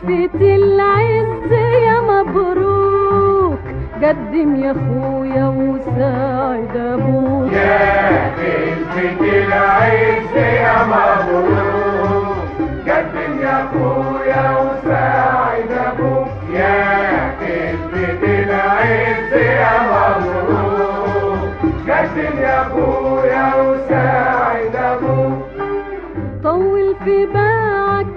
خلفة العز يا مبروك، قدم يا اخويا وساعد ابوك. يا خلفة العز يا مبروك، قدم يا اخويا وساعد ابوك. يا خلفة العز يا مبروك، قدم يا اخويا وساعد ابوك. طول في باعك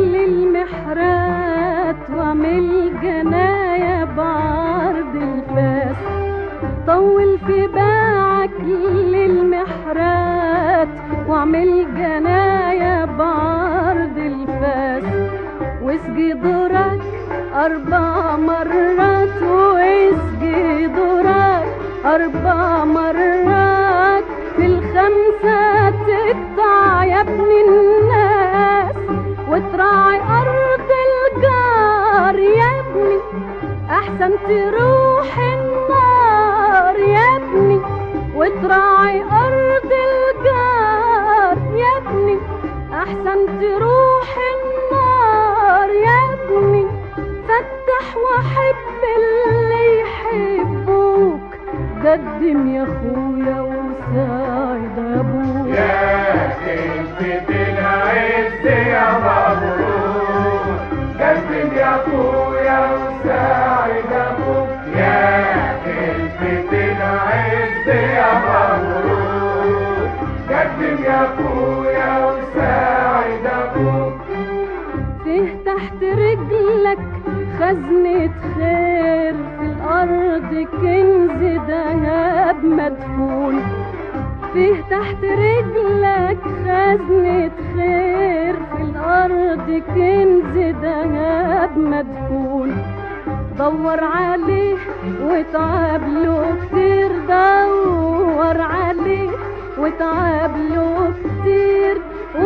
للمحرات واعمل جناية بعرض الفاس. طول في باعك للمحرات واعمل جناية بعرض الفاس. واسقي دورك 4 مرات، واسقي دورك 4 مرات، في ال5 تقطع يا ابن الناس، وتراعي أرض الجار يا ابني، أحسن تروح النار يا ابني، وتراعي أرض الجار يا ابني، أحسن تروح النار يا ابني. فتح وحب اللي يحبوك، قدم يا اخويا وساعد ابوك. يا خلفة العز يا مبروك، قدم يا اخويا وساعد ابوك. يا خلفة العز يا مبروك، قدم يا اخويا وساعد ابوك. فيه تحت رجلك خزنة خير، في الأرض كنز دهب مدفون. فيه تحت رجلك خزنة خير، في الأرض كنز دهب مدفون. دور عليه واتعب له كتير، دور عليه واتعب له كتير،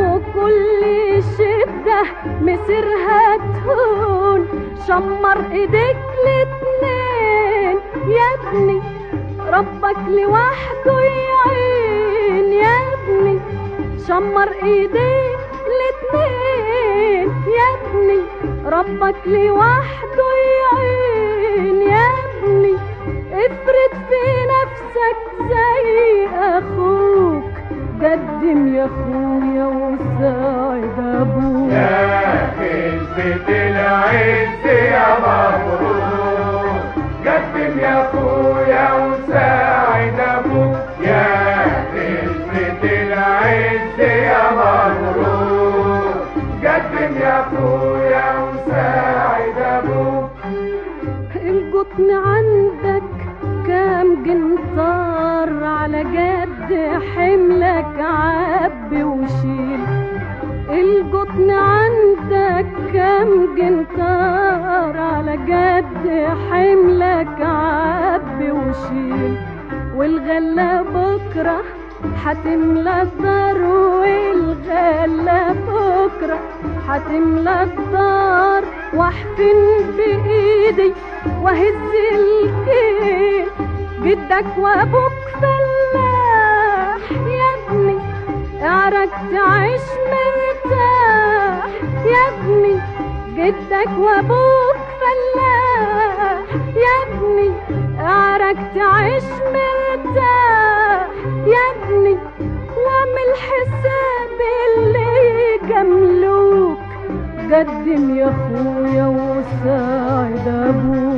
وكل شدة مسيرها تهون. شمر ايديك الاتنين يا ابني، ربك لوحده يعين يا ابني. شمر ايديك الاتنين يا ابني، ربك لوحده يعين يا ابني. افرد في نفسك زي اخوك، قدم يا اخويا وساعد ابوك. يا خلفة العز يا مبروك، قدم يا اخويا وساعد ابوك. يا خلفة العز يا مبروك، قدم يا اخويا وساعد ابوك. القطن عندك كام جنطار، على قد حملك عب وشيل. القطن عندك كام جنطار، على قد حملك عب وشيل. والغلة بكرة حتملى الدار، والغلة بكرة حتملى الدار. واحفن بايدي وهز الكيل، جدك وابوك فلاح يا ابني، اعرك تعيش مرتاح يا ابني. جدك وابوك فلاح يا ابني، اعرك تعيش مرتاح يا ابني. واعمل حساب اللي جملوك، قدم يا اخويا وساعد ابوك.